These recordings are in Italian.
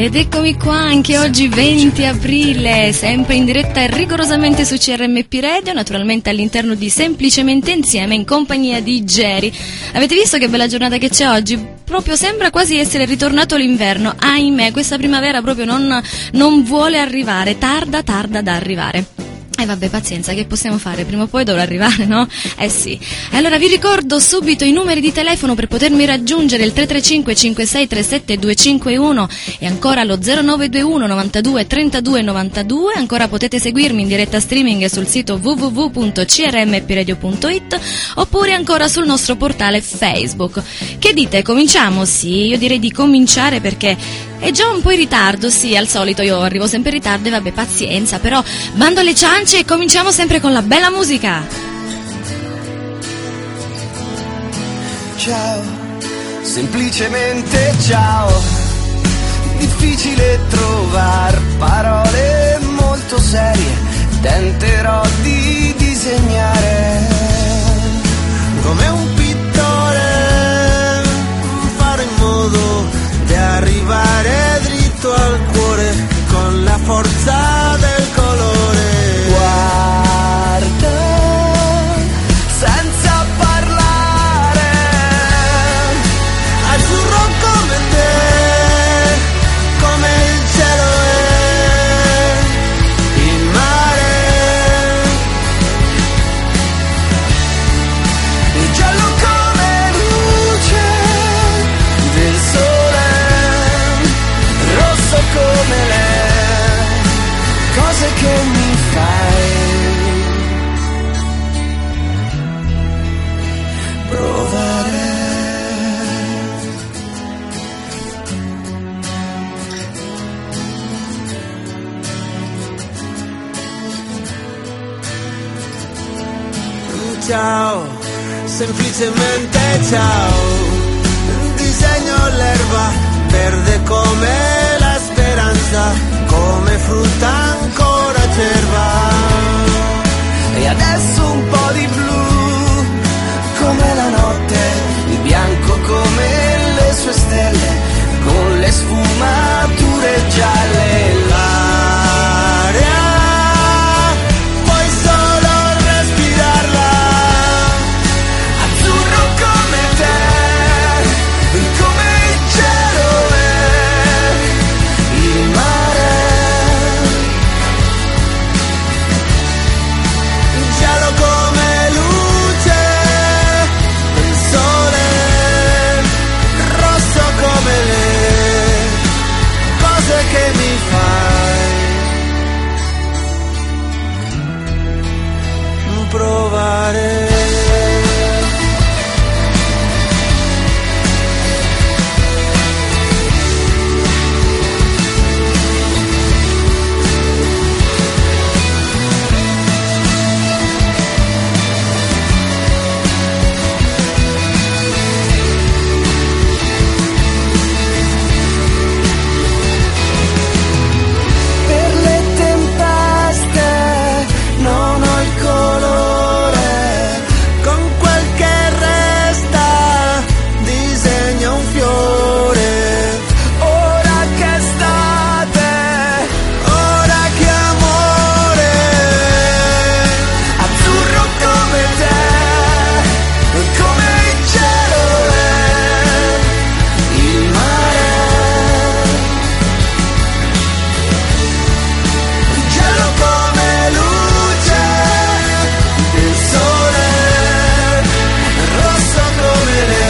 Ed eccomi qua anche oggi 20 aprile, sempre in diretta e rigorosamente su CRMP Radio, naturalmente all'interno di Semplicemente Insieme in compagnia di Geri. Avete visto che bella giornata che c'è oggi? Proprio sembra quasi essere ritornato l'inverno. Ahimè, questa primavera proprio non vuole arrivare, tarda ad arrivare. E vabbè, pazienza, che possiamo fare? Prima o poi dovrà arrivare, no? Eh sì. Allora vi ricordo subito i numeri di telefono per potermi raggiungere: il 335 5637 251 e ancora lo 0921 92 32 92. Ancora potete seguirmi in diretta streaming sul sito www.crmpradio.it oppure ancora sul nostro portale Facebook. Che dite? Cominciamo? Sì, io direi di cominciare perché è già un po' in ritardo, sì, al solito io arrivo sempre in ritardo e vabbè, pazienza, però bando alle ciance e cominciamo sempre con la bella musica. Ciao, semplicemente ciao, difficile trovar parole molto serie, tenterò di disegnare come un pittore, fare in modo di arrivare dritto al cuore con la forza del colore. Guarda, senza parlare, azzurro come te, come il cielo è il mare, il giallo come luce del sole, rosso come le cose che mi fai provare. Ciao, semplicemente ciao, disegno l'erba verde come la speranza, come frutta ancora acerba, e adesso un po' di blu come la notte, il bianco come le sue stelle, con le sfumature gialle. L'aria puoi solo respirarla, azzurro come te, come il cielo è il mare, giallo come luce del sole, rosso come le cose che mi fai provare. Per le tempeste non ho il colore, con quel che resta disegno un fiore. Ora che estate, ora che amore, azzurro come te, come il cielo è il mare, giallo come luce del sole, rosso come le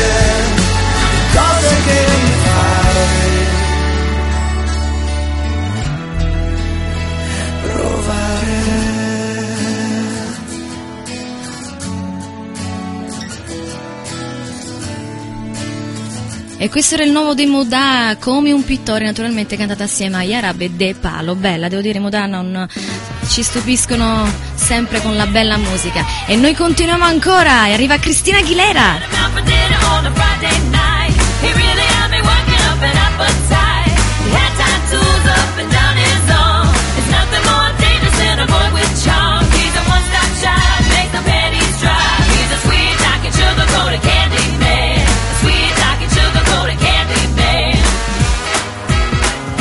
cose che mi fai provare. E questo era il nuovo dei Modà, come un pittore, naturalmente cantata assieme a Yarab e De Palo. Bella, devo dire, Modà non ci stupiscono sempre con la bella musica. E noi continuiamo ancora, e arriva Cristina Aguilera. Candy man, sweet talking sugar coated candy man.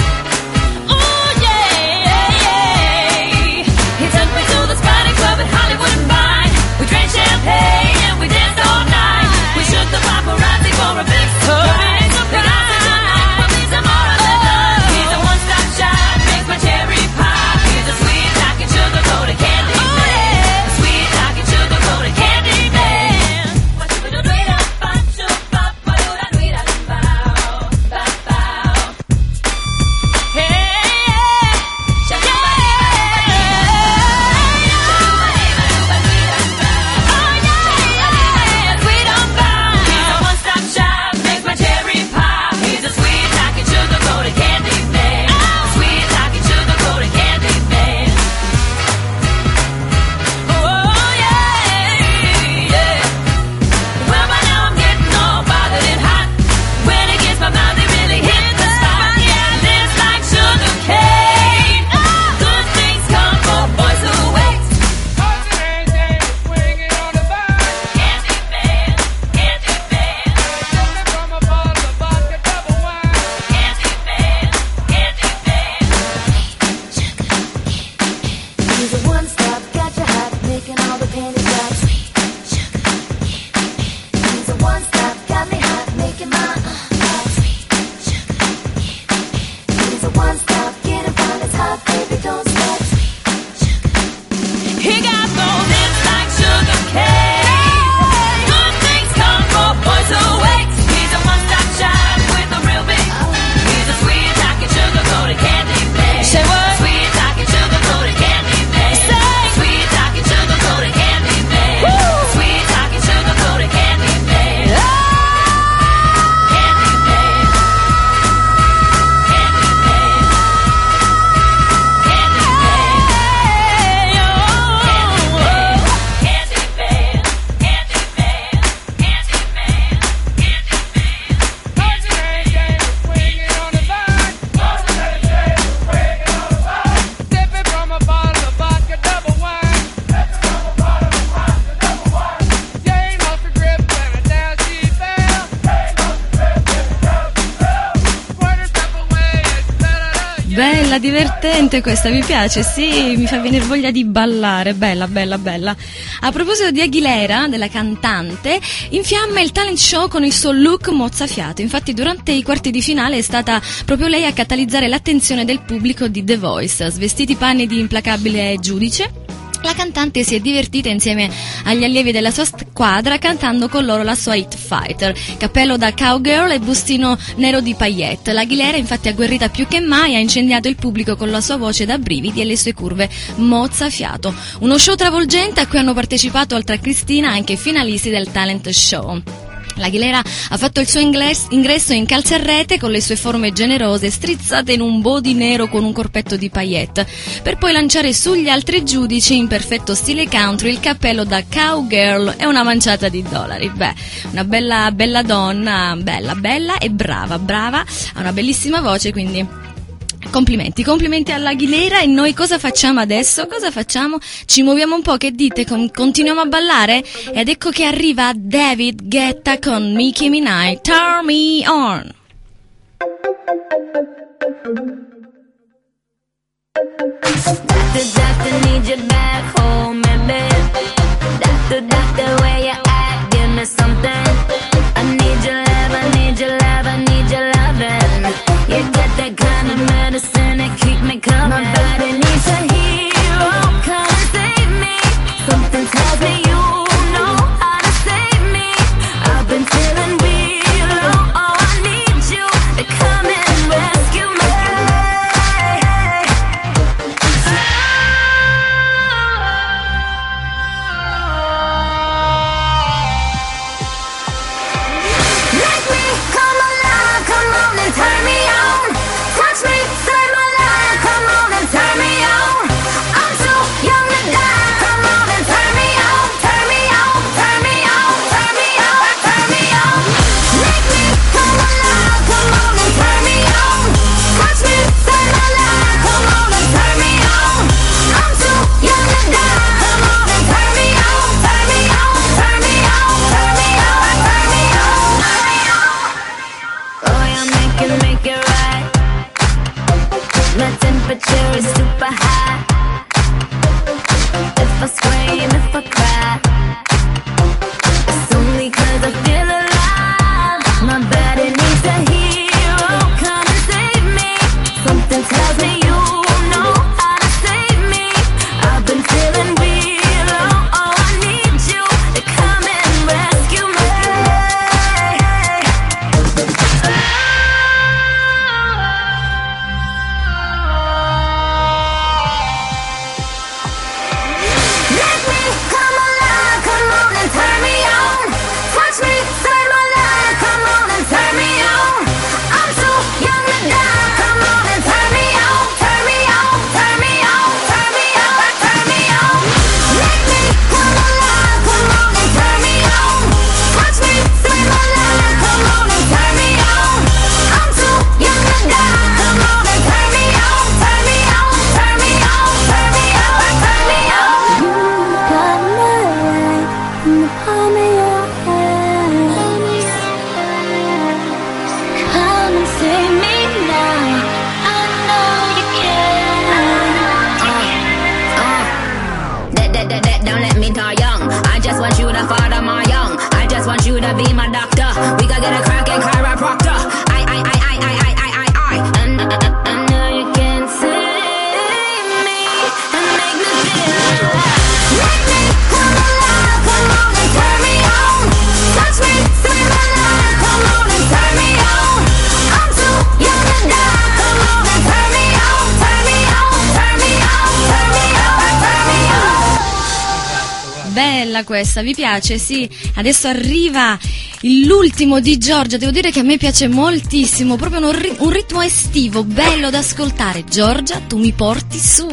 bella, divertente questa, mi piace, sì, mi fa venire voglia di ballare, bella, bella, bella. A proposito di Aguilera, della cantante, infiamma il talent show con il suo look mozzafiato. Infatti durante i quarti di finale è stata proprio lei a catalizzare l'attenzione del pubblico di The Voice. Svestiti i panni di implacabile giudice, la cantante si è divertita insieme agli allievi della sua squadra cantando con loro la sua Hit Fighter, cappello da cowgirl e bustino nero di paillette. L'Aguilera, infatti, agguerrita più che mai, ha incendiato il pubblico con la sua voce da brividi e le sue curve mozzafiato. Uno show travolgente a cui hanno partecipato, oltre a Cristina, anche i finalisti del talent show. L'Aguilera ha fatto il suo ingresso in calzarrete con le sue forme generose strizzate in un body nero con un corpetto di paillette, per poi lanciare sugli altri giudici in perfetto stile country il cappello da cowgirl e una manciata di dollari. Beh, una bella donna, bella e brava, ha una bellissima voce, quindi complimenti all'Aguilera. E noi cosa facciamo adesso? Ci muoviamo un po', che dite? Continuiamo a ballare? Ed ecco che arriva David Guetta con Nicki Minaj, Turn Me On. Doctor, need you back home, baby. Doctor, where you at? Give me something. I need your love, I need your love, I need your loving. You got that kind of medicine that keep me coming. My body needs a hero, come and save me. Something tells me you know how to save me. I've been feeling real low, oh I need you to come and rescue me. Make me come alive, come on and turn me on. Touch me, save my life, come on and turn me on. I'm too young to die, come on and turn me on. Turn me on, turn me on, turn me on, turn me on. Make me come alive, come on and turn me on. Touch me, save my life, come on and turn me on. I'm too young to die, come on and turn me on. Turn me on, turn me on, turn me on, turn me on, turn me on. Oh, you make it right. My temperature is super high. If I scream, if I cry, it's only 'cause I feel alive. My body needs a hero, come and save me. Something tells me you know how to save me. I've been feeling real low, oh I need you to come and rescue me. Make me come alive, come on and turn me on. Touch me, save my life, come on and turn me on. I'm too young to die, come on and turn me on. Turn me on, turn me on, turn me on, turn me on. Make me come alive, come on and turn me on. Touch me, save my life, come on and turn me on. I'm too young to die, come on and turn me on. Turn me on, turn me on, turn me on, turn me on. You got my life in the palm of your hand. Come and save me now. I know you can. Don't let me die young. I just want you to father my young. I just want you to be my doctor. We gotta get a cracking chiropractor. And I know you can save me and make me feel alive. Make me come alive, come on and turn me on. Touch me, save my life, come on and turn me on. I'm too young to die, come on and turn me on. Turn me on, turn me on, turn me on, turn me on. Bella questa, vi piace? Sì, adesso arriva l'ultimo di Giorgia. Devo dire che a me piace moltissimo, proprio un ritmo estivo, bello da ascoltare. Giorgia, tu mi porti su.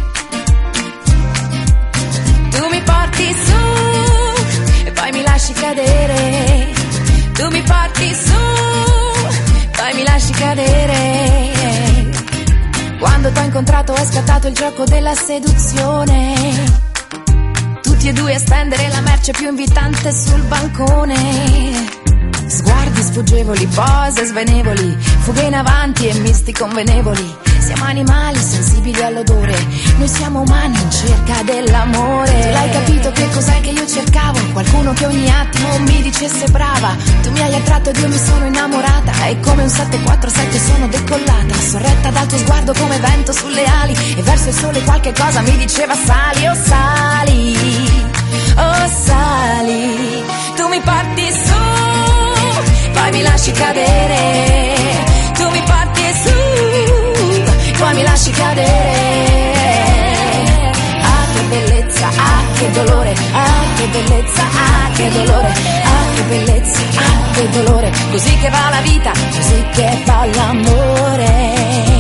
Tu mi porti su e poi mi lasci cadere. Tu mi porti su, poi mi lasci cadere. Quando t'ho incontrato è scattato il gioco della seduzione. Tutti e due a stendere la merce più invitante sul bancone. Sguardi sfuggevoli, pose svenevoli, fughe in avanti e misti convenevoli. Siamo animali sensibili all'odore, noi siamo umani in cerca dell'amore. Tu l'hai capito che cos'è che io cercavo? Qualcuno che ogni attimo mi dicesse brava. Tu mi hai attratto ed io mi sono innamorata, e come un 747 sono decollata, sorretta dal tuo sguardo come vento sulle ali, e verso il sole qualche cosa mi diceva sali, oh sali, oh sali. Tu mi porti su, poi mi lasci cadere. Tu mi porti su, poi mi lasci cadere. Ah che bellezza, ah che dolore, ah che bellezza, ah che dolore, ah che bellezza, ah che dolore. Così che va la vita, così che va l'amore.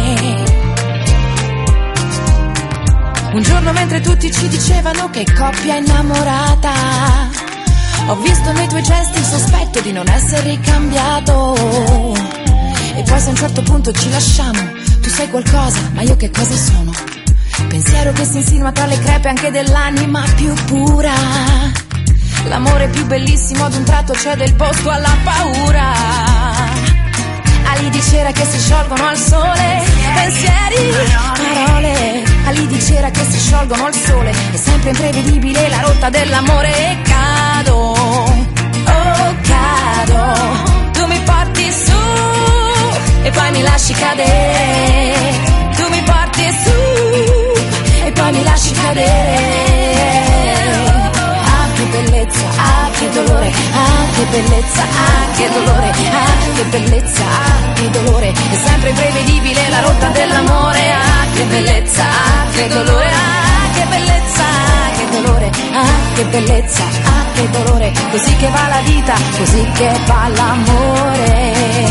Un giorno mentre tutti ci dicevano che coppia innamorata, ho visto nei tuoi gesti il sospetto di non essere ricambiato. E poi se a un certo punto ci lasciamo, tu sei qualcosa, ma io che cosa sono? Pensiero che si insinua tra le crepe anche dell'anima più pura. L'amore più bellissimo ad un tratto cede il posto alla paura. Ali di cera che si sciolgono al sole, pensieri, parole. Ali di cera che si sciolgono al sole, è sempre imprevedibile la rotta dell'amore. E cado, oh cado. Tu mi porti su e poi mi lasci cadere. Tu mi porti su e poi mi lasci cadere. Ah che bellezza, ah che dolore, ah che bellezza, ah che dolore, ah che bellezza, ah che dolore. È sempre imprevedibile la rotta dell'amore. Ah che bellezza, ah che dolore, ah che bellezza, ah che dolore, ah che bellezza, ah che dolore. Così che va la vita, così che va l'amore.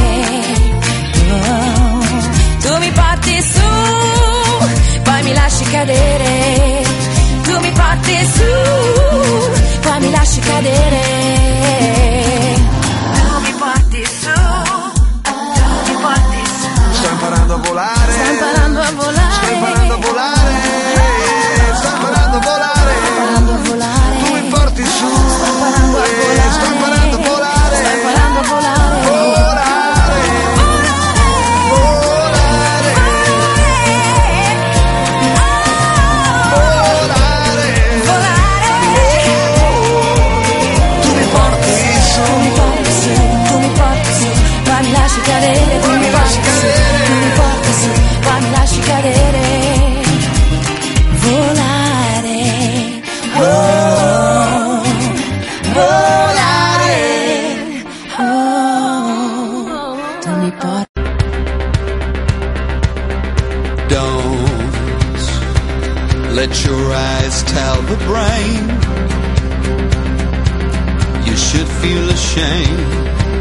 Tu mi porti su, poi mi lasci cadere. Tu mi porti su, poi mi lasci cadere. Tu mi porti su, tu mi porti su. Sto imparando a volare. Sto imparando a volare. Sto imparando a volare. Sto imparando a volare. Sto imparando a volare. Tu mi porti su. Sto imparando a volare. Sto imparando a volare. Sto imparando a volare. Cadere, tu mi porti su, tu mi porti su, poi mi lasci cadere, volare, oh, volare, oh, tu mi porti. Don't let your eyes tell the brain you should feel ashamed.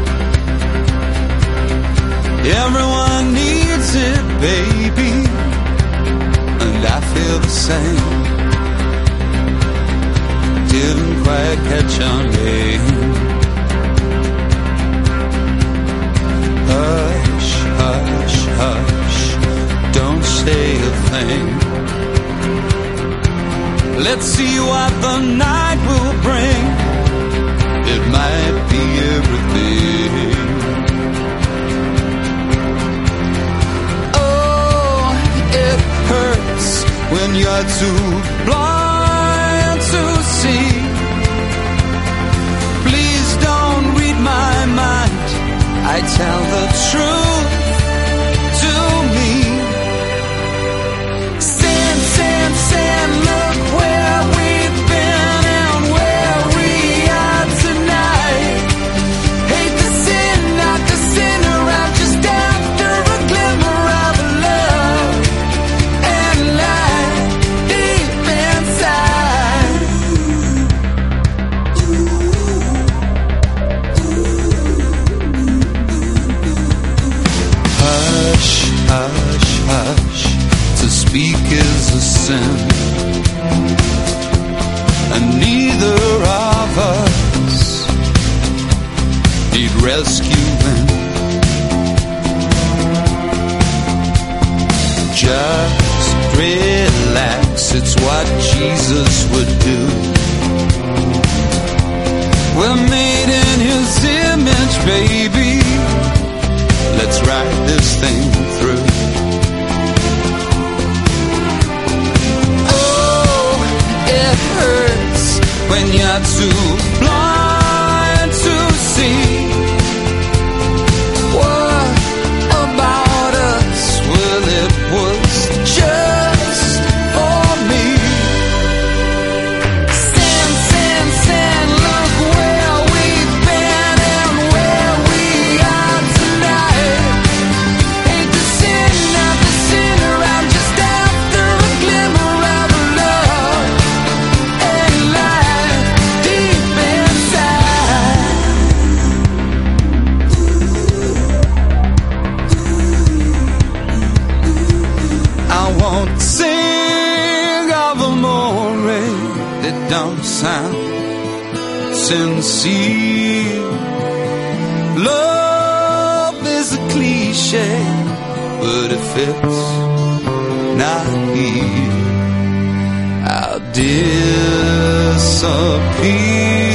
Everyone needs it, baby, and I feel the same. Didn't quite catch on name. Hush, hush, hush, don't say a thing. Let's see what the night will bring. It might be everything. Hurts when you're too blind to see. Please don't read my mind, I tell the truth to me. Sin, sin, sin, look where we've been and where we are tonight. Hate the sin, not the sinner, I'm just after a glimmer of love. Hush, hush, to speak is a sin, and neither of us need rescuing. Just relax, it's what Jesus would do. We're made in His image, baby. Let's ride this thing through. when you're too blind to see. What about us? Well, it was just for me. Sin, look where we've been and where we are tonight. Ain't the sin around just after a glimmer of love and light deep inside. I won't sing of amore that don't sound sincere. Love is a cliche, but if it's not here, I'll disappear.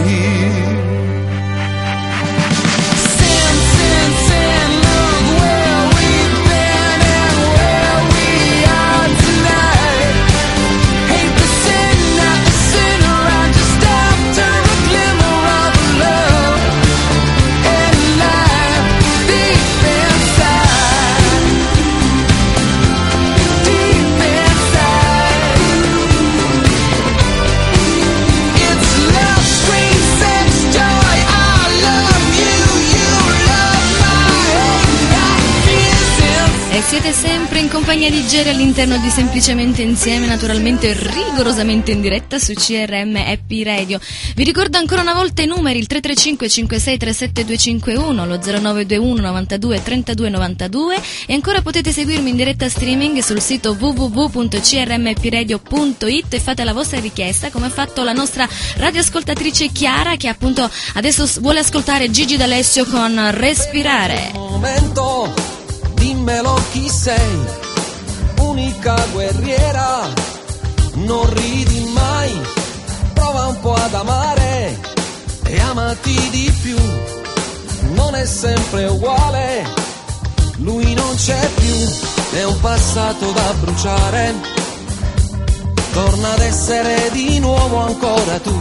Sin, look where we've been and where we are tonight. Hate the sin, not the sin around just after a glimmer of love and light deep inside. Deep inside. It's love, scream, sex, joy. I love you, you love my hate, E siete sempre in compagnia di Jerry all'interno di Semplicemente Insieme, naturalmente rigorosamente in diretta su CRM Happy Radio. Vi ricordo ancora una volta i numeri: il 335 5637 251, lo 0921 92 32 92, e ancora potete seguirmi in diretta streaming sul sito www.crmhappyradio.it e fate la vostra richiesta, come ha fatto la nostra radioascoltatrice Chiara, che appunto adesso vuole ascoltare Gigi D'Alessio con Respirare. Momento, dimmelo chi sei, unica guerriera, non ridi mai, prova un po' ad amare e amati di più, non è sempre uguale, lui non c'è più, è un passato da bruciare, torna ad essere di nuovo ancora tu.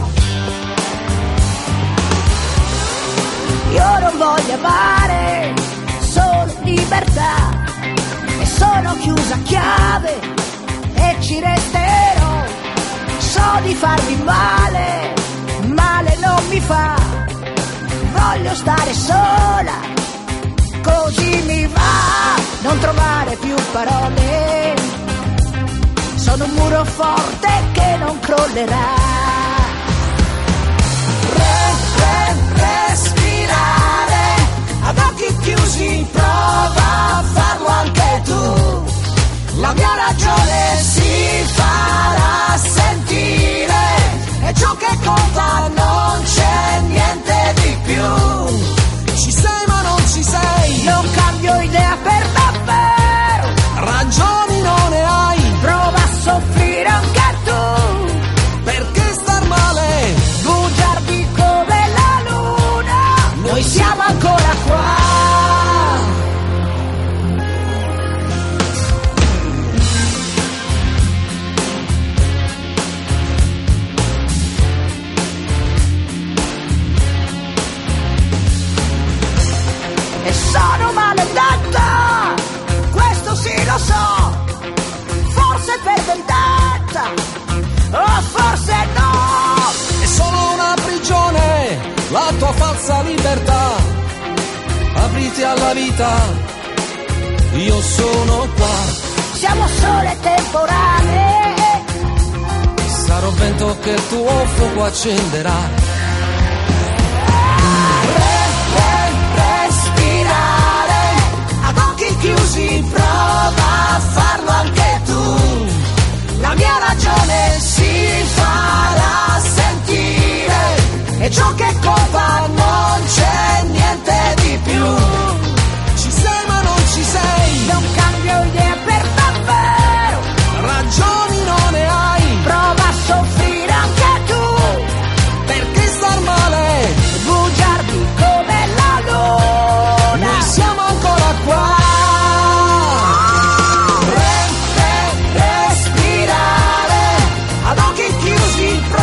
Io non voglio amare, solo libertà, e sono chiusa a chiave e ci resterò. So di farvi male, male non mi fa, voglio stare sola, così mi va, non trovare più parole, sono un muro forte che non crollerà. Respirare, ad occhi chiusi prova a farlo anche tu, la mia ragione si farà sentire, e ciò che conta non c'è niente di più. Ci sei ma non ci sei, non cambio idea per davvero, ragioni non ne hai, prova a soffrire anche tu, perché star male, bugiardi come la luna, noi siamo ancora qua. E sono maledetta, questo sì lo so, forse per vendetta, o forse no. È solo una prigione, la tua falsa libertà, apriti alla vita, io sono qua, Siamo sole temporanee, sarò vento che il tuo fuoco accenderà. respirare, ad occhi chiusi prova a farlo anche tu, la mia ragione si farà sentire, e ciò che conta non c'è niente di più. Ci sei ma non ci sei, Non cambio idea per davvero, ragioni non ne hai, prova a soffrire anche tu, perché star male, bugiardi come la luna. noi siamo ancora qua. Respirare, ad occhi chiusi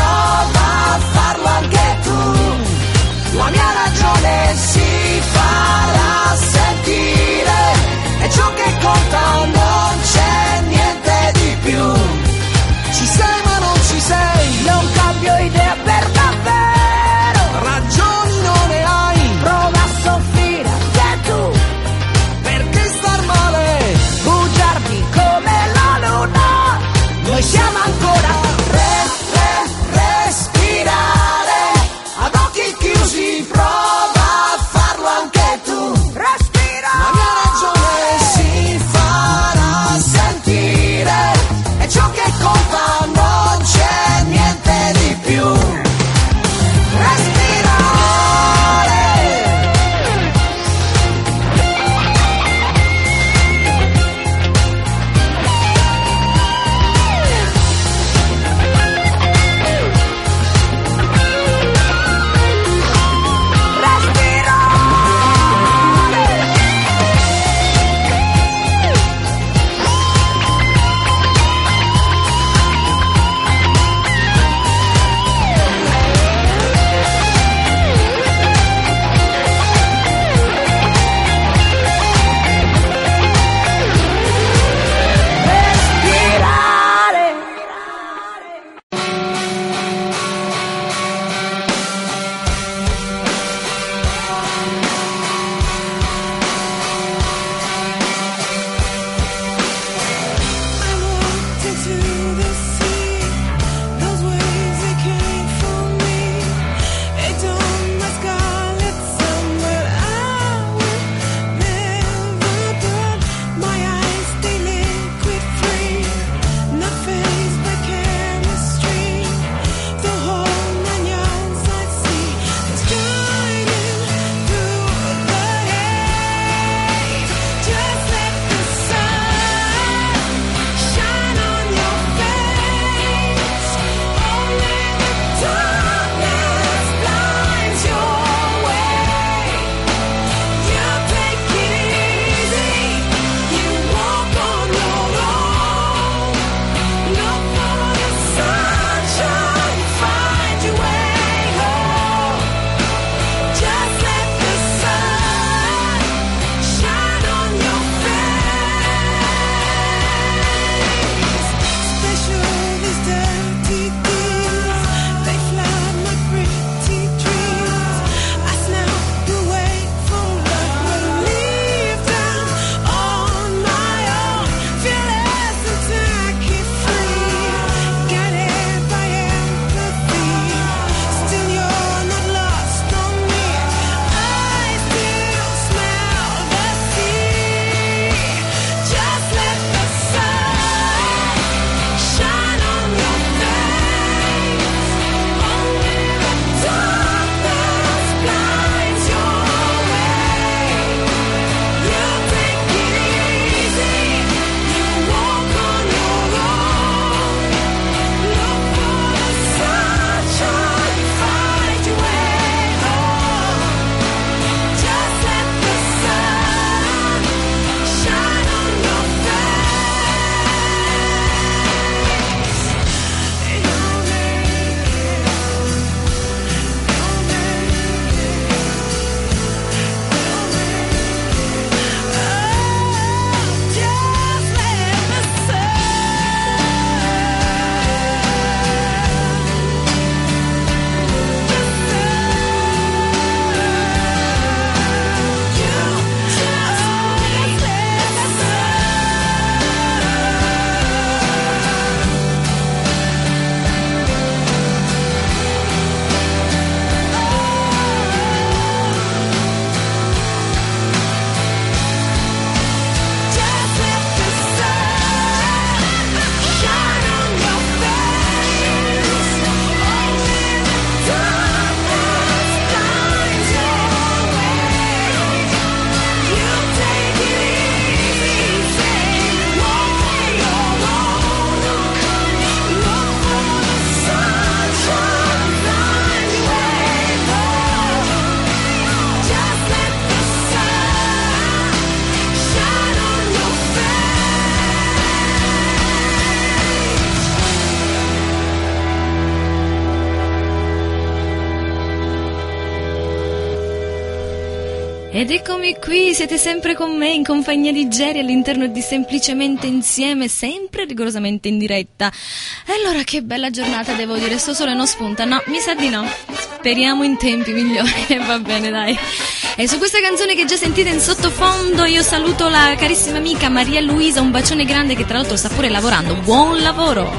Ed eccomi qui, siete sempre con me in compagnia di Jerry all'interno di Semplicemente Insieme, sempre rigorosamente in diretta. E allora che bella giornata, devo dire, sto sole non spunta, no, mi sa di no. Speriamo in tempi migliori, va bene dai. E su questa canzone che già sentite in sottofondo io saluto la carissima amica Maria Luisa, un bacione grande che tra l'altro sta pure lavorando, buon lavoro.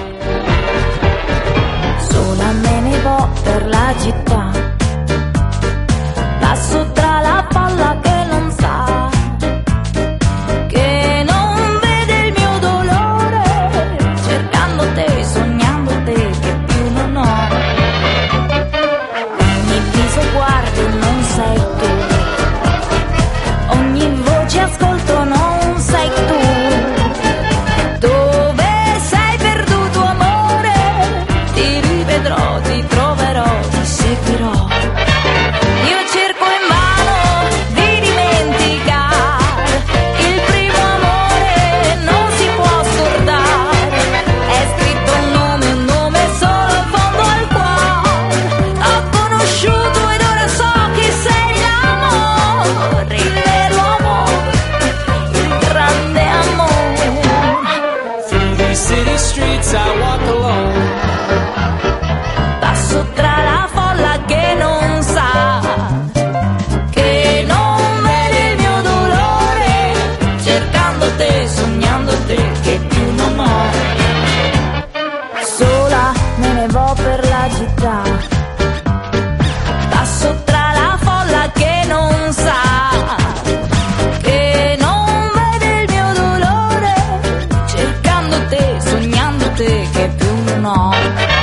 Sola me ne vo per la città, passo tra la folla che non sa, che non vede il mio dolore, cercando te, sognando te, che più non ho. Ogni viso guardo non sei tu, ogni voce ascolto non sei tu. Dove sei perduto amore? Ti rivedrò, ti troverò, ti seguirò. Io cerco invano di dimenticare il primo amore, non si può scordare. È scritto un nome solo in fondo al cuore. Ho conosciuto ed ora so chi sei, l'amore, il vero amore, il grande amore. Through these city streets I walk alone. Passo tra la folla che non sa, che non vede il mio dolore, cercando te, sognando te, che più non ho. Sola me ne vo per la città, passo tra la folla che non sa, che non vede il mio dolore, cercando te, sognando te, che più non ho.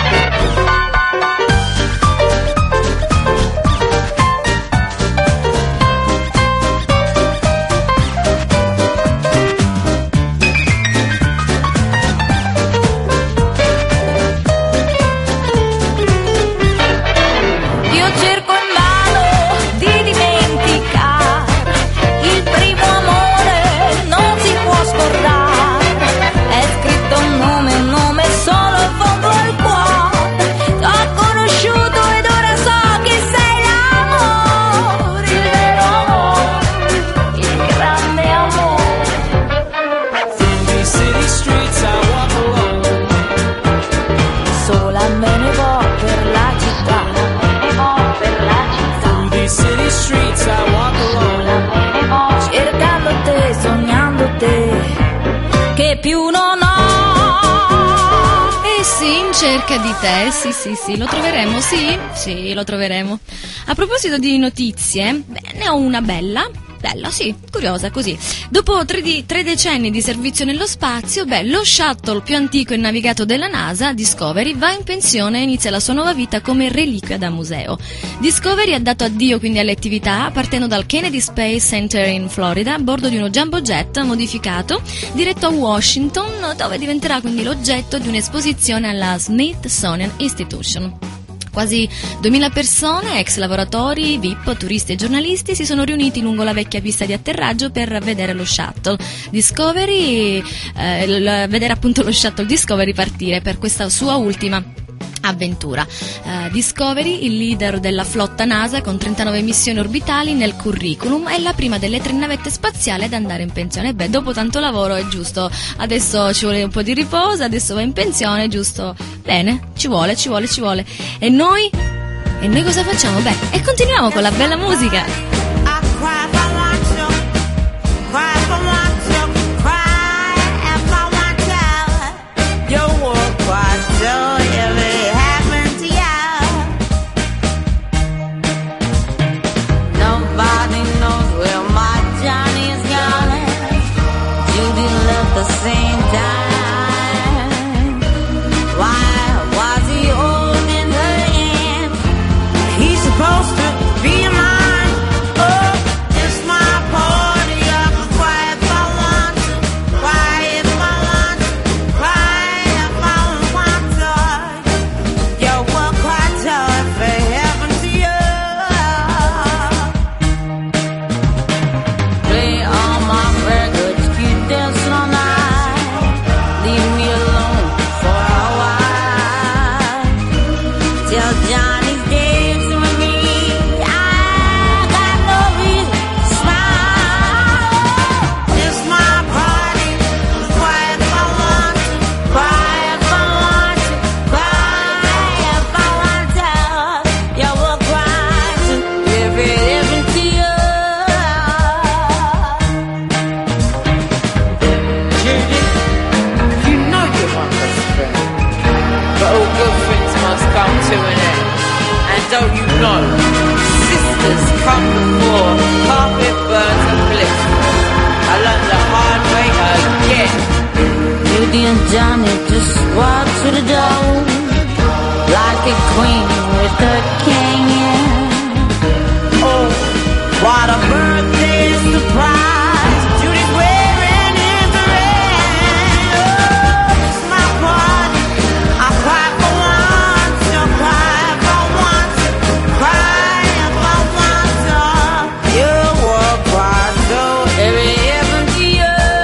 Io cerco invano di dimenticare il primo amore, non si può scordare. È scritto un nome solo in fondo al cuore. T'ho conosciuto ed ora so che sei l'amore, il vero amore, il grande amore. Through these city streets I walk alone. Sola me ne vo per la città, me ne vo per la città. Through these city streets I walk alone. Cercando te, sognando te, che più non ho. Eh sì, in cerca di te, sì, lo troveremo, sì, lo troveremo. A proposito di notizie, ne ho una bella, sì, curiosa così. Dopo tre decenni di servizio nello spazio, lo shuttle più antico e navigato della NASA, Discovery, va in pensione e inizia la sua nuova vita come reliquia da museo. Discovery ha dato addio quindi alle attività partendo dal Kennedy Space Center in Florida a bordo di uno jumbo jet modificato diretto a Washington, dove diventerà quindi l'oggetto di un'esposizione alla Smithsonian Institution. Quasi 2000 persone, ex lavoratori, VIP, turisti e giornalisti si sono riuniti lungo la vecchia pista di atterraggio per vedere lo shuttle Discovery, vedere appunto lo shuttle Discovery partire per questa sua ultima avventura. Discovery, il leader della flotta NASA con 39 missioni orbitali nel curriculum, è la prima delle 3 navette spaziali ad andare in pensione. Dopo tanto lavoro è giusto, adesso ci vuole un po' di riposo, adesso va in pensione, è giusto. Bene, ci vuole. E noi cosa facciamo? E continuiamo con la bella musica. Supposed to be mine. don't you know? Sisters come before carpet burns and bliss. I learned the hard way again. Judy and Johnny just walk to the door like a queen with a king, yeah. Oh, what a birthday surprise! Judy's wearing his ring. Oh, it's my party. I cry for once, you cry for once, cry for once. Oh, you will cry too. Every heaven to you.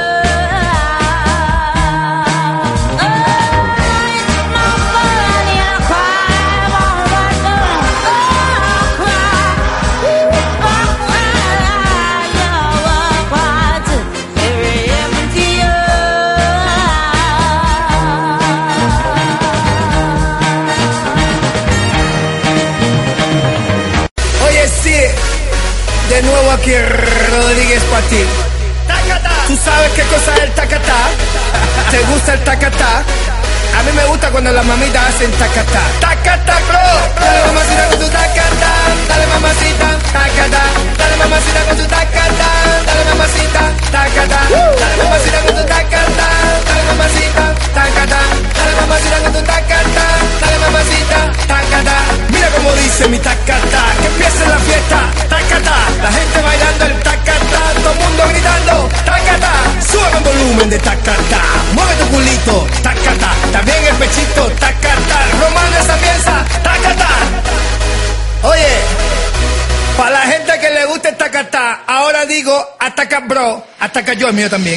De nuevo aquí Rodríguez para ti. ¿Tú sabes qué cosa es el tacatá? ¿Te gusta el tacatá? A mí me gusta cuando las mamitas hacen tacatá. Tacatá, bro. Dale mamacita con tu tacatá. Dale mamacita, tacatá. Dale mamacita con tu tacatá. Dale mamacita, tacatá. Dale mamacita con tu tacatá. Dale mamacita, tacatá. Dale mamacita con tu tacatá. Dale mamacita, tacatá. Mira cómo dice mi tacatá. Que empiece la fiesta, tacatá. La gente bailando el tacatá. Todo el mundo gritando, tacatá. Sube el volumen de tacatá. Mueve tu culito, tacatá. También el pechito, tacatá. Romano esa pieza, tacatá. Oye, para la gente que le guste el tacatá, ahora digo ataca bro, ataca yo, el mío también.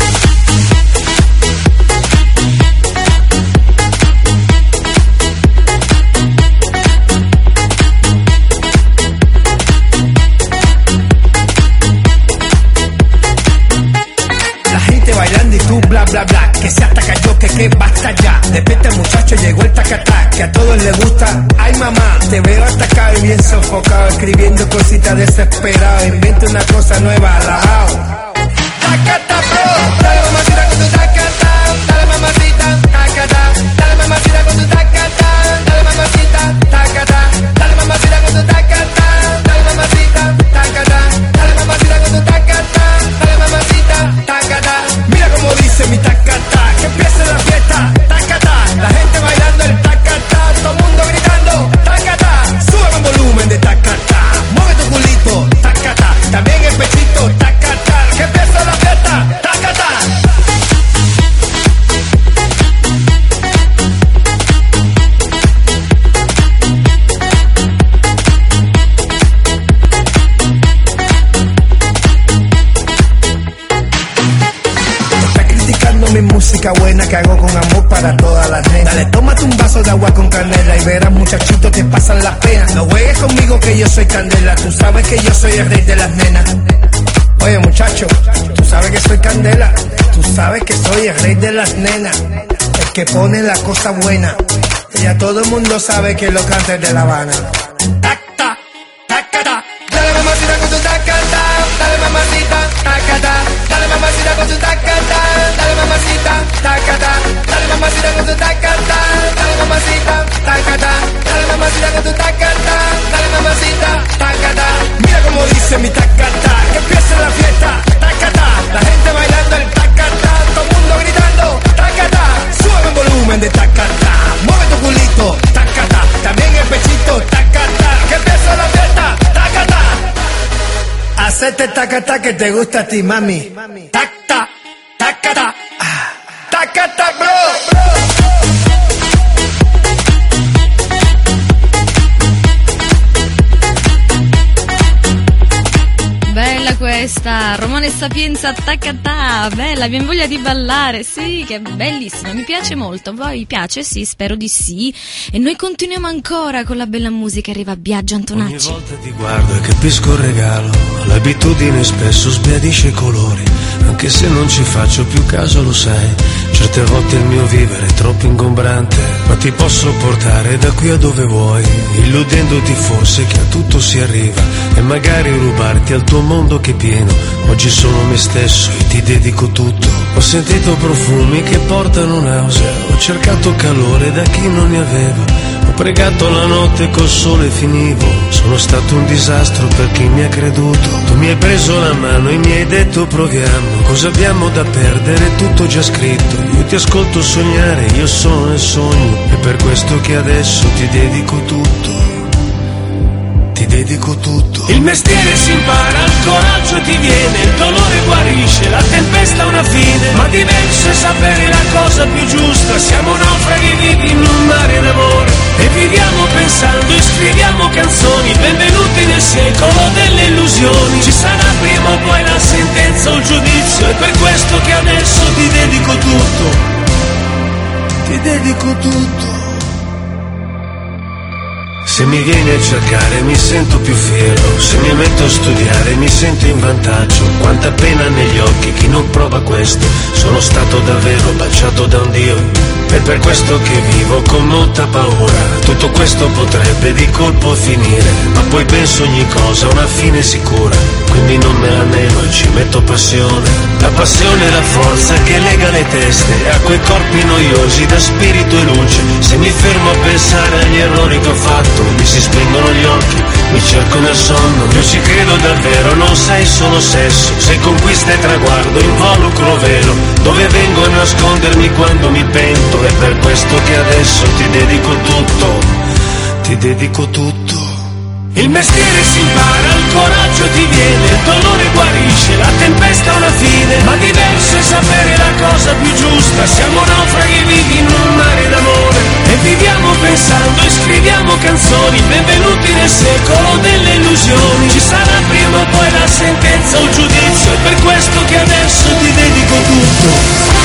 Bailando y tú bla bla bla, que se ataca yo, que basta ya. Despierta muchacho, llegó el tacatá, que a todos les gusta. Ay mamá, te veo atacado y bien sofocado, escribiendo cositas desesperado. Inventa una cosa nueva, alabao. Tacatá bro, dale mamacita con tu tacatá. Dale mamacita, tacatá. Dale mamacita con tu tacatá. Dale mamacita, tacatá. Dale mamacita con tu tacatá. Dale mamacita, tacatá. Dale mamacita con tu tacatá. Dale mamacita, tacatá. Mira cómo dice mi tacatá, que empiece la fiesta, tacatá. La gente bailando el tacatá, todo el mundo gritando, tacatá. Sube el volumen de tacatá, mueve tu culito, tacatá. También el pechito, tacatá. Que empiece la fiesta, tacatá. Mi música buena que hago con amor para todas las nenas. Dale, tómate un vaso de agua con canela y verás muchachitos que pasan las penas. No juegues conmigo que yo soy candela, tú sabes que yo soy el rey de las nenas. Oye muchacho, tú sabes que soy candela, tú sabes que soy el rey de las nenas, el que pone la cosa buena. Y ya todo el mundo sabe que lo canta es de La Habana. Tacta, tacata, dale mamacita con tu tacata, dale mamacita, tacata, dale mamacita con tu tacata, dale mamacita, tacata, dale mamacita con tu tacata, dale mamacita, tacata, dale mamacita con tu tacata, dale mamacita, tacata. Mira cómo dice mi tacata, que empiece la fiesta, tacata. La gente bailando el tacata, todo el mundo gritando, tacata. Sube el volumen de tacata, mueve tu culito, tacata. También el pechito, tacata. Que empiece la fiesta, tacata. Hacete tacata que te gusta a ti, mami. Tacta, tacata, tacata, bro. Bella questa, Romane Sapienza Tacatà, bella, mi voglia di ballare, sì, che bellissima, mi piace molto, voi piace? Sì, spero di sì, e noi continuiamo ancora con la bella musica, arriva Biagio Antonacci. Ogni volta ti guardo e capisco il regalo, l'abitudine spesso sbiadisce i colori, anche se non ci faccio più caso lo sai, certe volte il mio vivere è troppo ingombrante, ma ti posso portare da qui a dove vuoi, illudendoti forse che a tutto si arriva, e magari rubarti al tuo mondo che è pieno. Oggi sono me stesso e ti dedico tutto. Ho sentito profumi che portano nausea, ho cercato calore da chi non ne aveva. Ho pregato la notte col sole finivo, sono stato un disastro per chi mi ha creduto. Tu mi hai preso la mano e mi hai detto proviamo, cosa abbiamo da perdere, tutto già scritto. Io ti ascolto sognare, io sono nel sogno, è per questo che adesso ti dedico tutto. Ti dedico tutto. Il mestiere si impara, il coraggio ti viene, il dolore guarisce, la tempesta ha una fine. Ma diverso è sapere la cosa più giusta, siamo naufraghi vivi in un mare d'amore. E viviamo pensando e scriviamo canzoni, benvenuti nel secolo delle illusioni. Ci sarà prima o poi la sentenza o il giudizio, è per questo che adesso ti dedico tutto. Ti dedico tutto. Se mi vieni a cercare mi sento più fiero, se mi metto a studiare mi sento in vantaggio. Quanta pena negli occhi chi non prova questo, sono stato davvero baciato da un Dio. È per questo che vivo con molta paura, tutto questo potrebbe di colpo finire, ma poi penso ogni cosa ha una fine sicura, quindi non me la nego e ci metto passione. La passione è la forza che lega le teste a quei corpi noiosi da spirito e luce. Se mi fermo a pensare agli errori che ho fatto, mi si spengono gli occhi, mi cerco nel sonno. Io ci credo davvero, non sei solo sesso, sei conquista e traguardo, involucro vero, dove vengo a nascondermi quando mi pento. È per questo che adesso ti dedico tutto, ti dedico tutto. Il mestiere si impara, il coraggio ti viene, il dolore guarisce, la tempesta ha una fine. Ma diverso è sapere la cosa più giusta, siamo naufraghi vivi in un mare d'amore. E viviamo pensando e scriviamo canzoni, benvenuti nel secolo delle illusioni. Ci sarà prima o poi la sentenza o il giudizio, è per questo che adesso ti dedico tutto.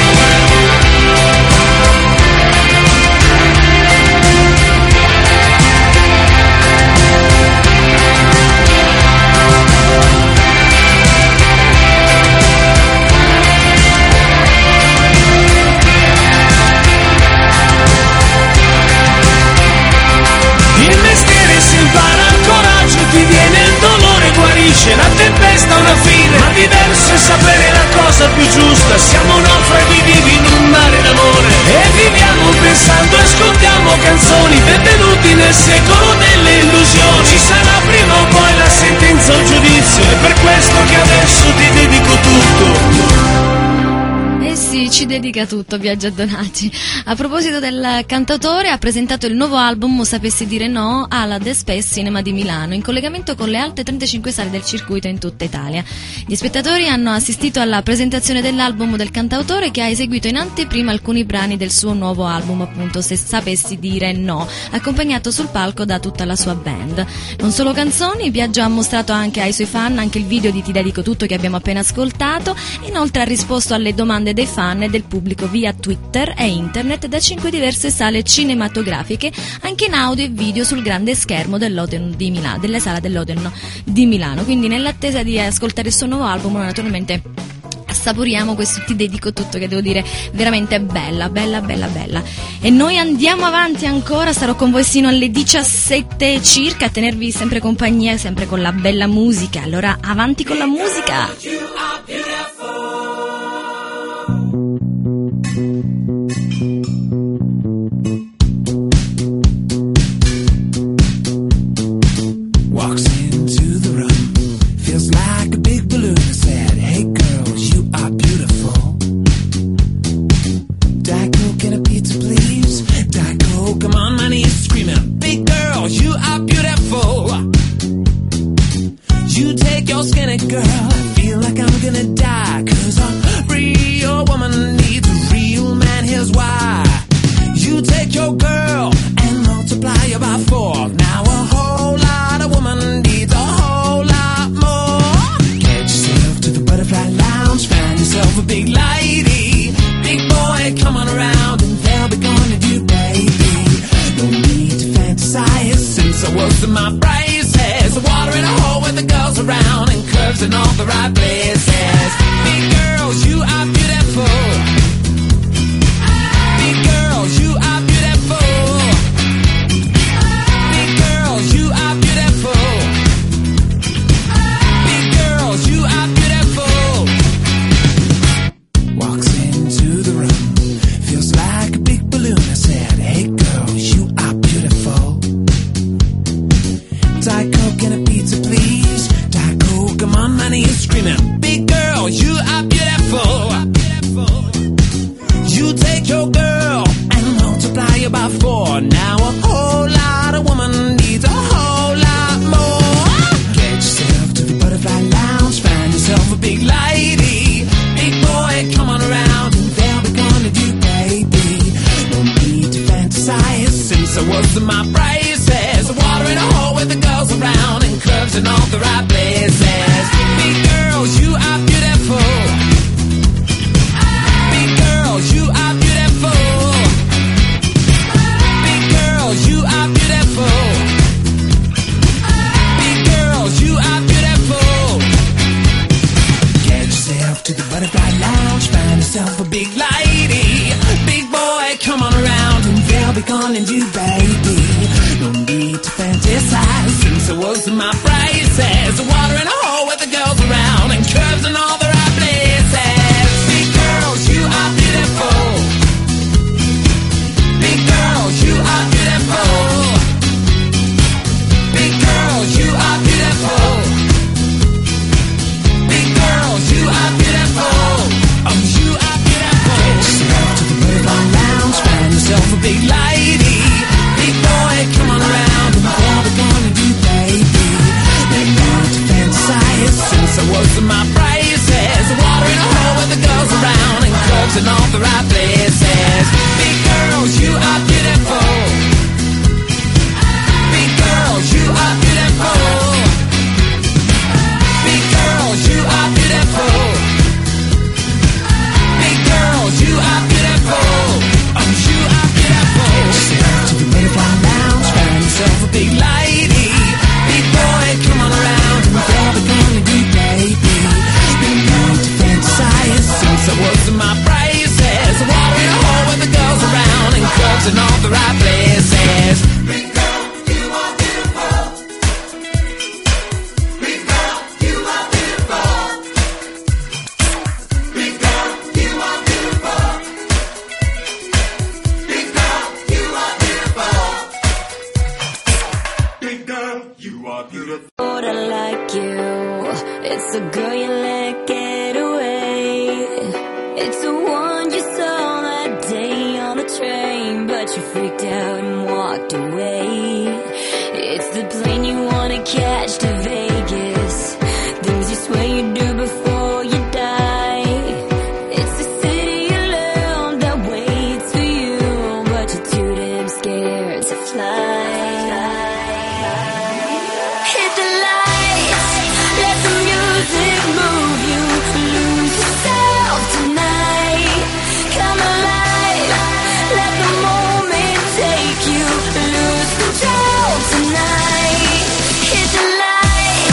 La tempesta ha una fine, ma diverso è sapere la cosa più giusta. Siamo naufraghi vivi in un mare d'amore e viviamo pensando e ascoltiamo canzoni, benvenuti nel secolo delle illusioni. Ci sarà prima o poi la sentenza o il giudizio, è per questo che adesso ti dedico tutto. Eh sì, ci dedica tutto Biagio Donati. A proposito del cantautore, ha presentato il nuovo album Sapessi dire no alla The Space Cinema di Milano, in collegamento con le altre 35 sale del circuito in tutta Italia. Gli spettatori hanno assistito alla presentazione dell'album del cantautore, che ha eseguito in anteprima alcuni brani del suo nuovo album, appunto Se sapessi dire no, accompagnato sul palco da tutta la sua band. Non solo canzoni, Biagio ha mostrato anche ai suoi fan anche il video di Ti dedico tutto che abbiamo appena ascoltato. Inoltre ha risposto alle domande dei fan e del pubblico via Twitter e internet da 5 diverse sale cinematografiche, anche in audio e video sul grande schermo dell'Odeon di Milano, delle sale dell'Odeon di Milano. Quindi nell'attesa di ascoltare il suo nuovo album, naturalmente assaporiamo questo Ti dedico tutto, che devo dire veramente bella. E noi andiamo avanti ancora, sarò con voi sino alle 17 circa a tenervi sempre compagnia, sempre con la bella musica. Allora avanti con la musica. Walks into the room, feels like a big balloon. Said, hey girls, you are beautiful. Diet Coke and a pizza, please. Diet Coke, I'm on my knees screaming, big girls, you are beautiful. You take your skinny girl, I feel like I'm gonna die. Cause a real woman needs a real man, here's why. You take your girl and multiply her by 4. Now a whole lot of woman needs a whole lot more. Get yourself to the Butterfly Lounge, find yourself a big lady. Big boy, come on around and they'll be gonna do, baby. No need to fantasize, since I was in my braces. Water in a hole with the girls around and curves in all the right places. Big girls, you are beautiful. Big girls, you are beautiful. Big girls, you are beautiful. Big girls, you are beautiful. Walks into the room, feels like a big balloon. I said, hey girls, you are beautiful. Diet Coke and a pizza, please. Diet Coke, come on, honey, you're screaming. Big girl, you are beautiful. You take your girl and multiply it by 4. Now a whole lot of woman needs a whole lot more. Get yourself to the Butterfly Lounge, find yourself a big lady. Big boy, come on around and they'll be gonna do, baby. No need to fantasize, since I was in my braces. Water in a hole with the girls around and curves in all the right places. Big girls, you are beautiful. Big girls, you are beautiful. Big girls, you are beautiful. Big girls, you are beautiful. Get yourself to the Butterfly Lounge, find yourself a big lady. Big boy, come on around and they'll be calling you, baby. No need to fantasize, since I was in my braces. Water in a hole with the girls around and curves in all the right places. Big girls, you are beautiful. Big girls, you are beautiful. Big girls, you are beautiful. Big girls, you are beautiful. Oh, you are beautiful. Get yourself to the Butterfly Lounge, find yourself a big lady. Big boy, come on around and all we're gonna do, baby. No need to fantasize, since I was in my braces. Water in a hole with the girls around and curves in all the right places. Big girls, you are beautiful. Big girls, you are beautiful. Big girls, you are beautiful. Big girls, you are beautiful. Oh, you are beautiful. Yourself to the Butterfly Lounge, find yourself a big lady. Big boy, come on around and they'll be gonna do, baby. No need to fantasize, since I was in my braces. Water in a hole with the girls around and curves in all the right places. Big girl, you are beautiful. Big girl, you are beautiful. Big girl, you are beautiful. Big girl, you are beautiful. Big girl, you are beautiful. Lord, I like you. It's a girl you let get away. It's the one you saw that day on the train, but you freaked out and walked away. It's the plane you wanna catch to Vegas. Things you swear you do before you die. It's the city alone that waits for you, but you're too damn scared to fly. Hit the lights, let the music move you. Lose yourself tonight. Come alive, let the moment take you. Lose control tonight. Hit the lights.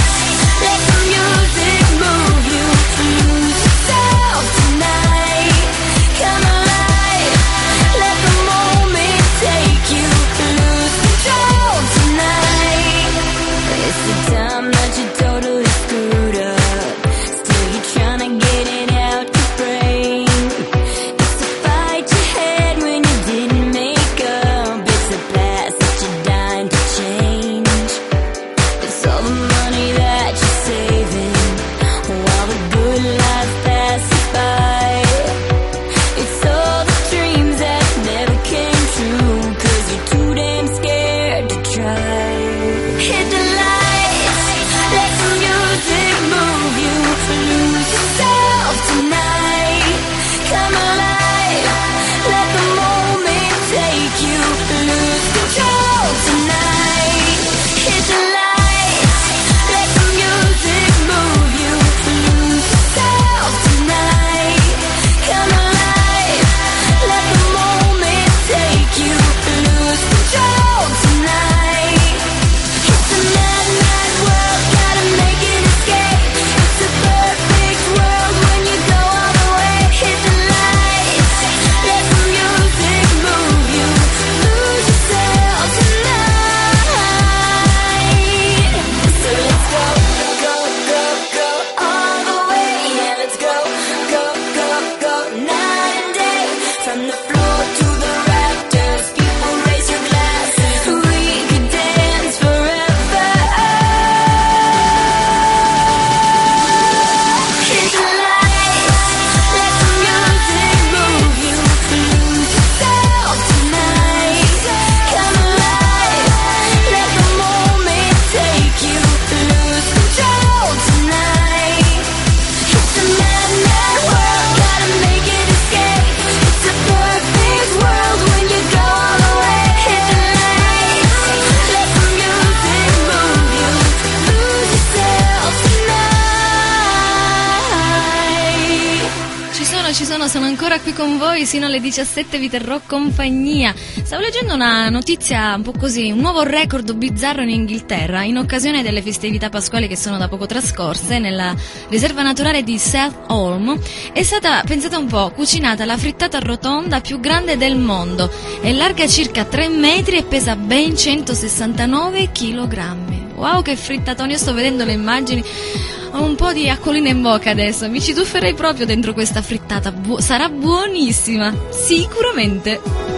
buongiorno, sono ancora qui con voi, sino alle 17 vi terrò compagnia. Stavo leggendo una notizia un po' così, un nuovo record bizzarro in Inghilterra, in occasione delle festività pasquali che sono da poco trascorse, nella riserva naturale di Southholm, è stata, pensate un po', cucinata la frittata rotonda più grande del mondo, è larga circa 3 metri e pesa ben 169 kg. Wow, che frittatone, io sto vedendo le immagini, ho un po' di acquolina in bocca adesso, mi ci tufferei proprio dentro questa frittata, sarà buonissima, sicuramente.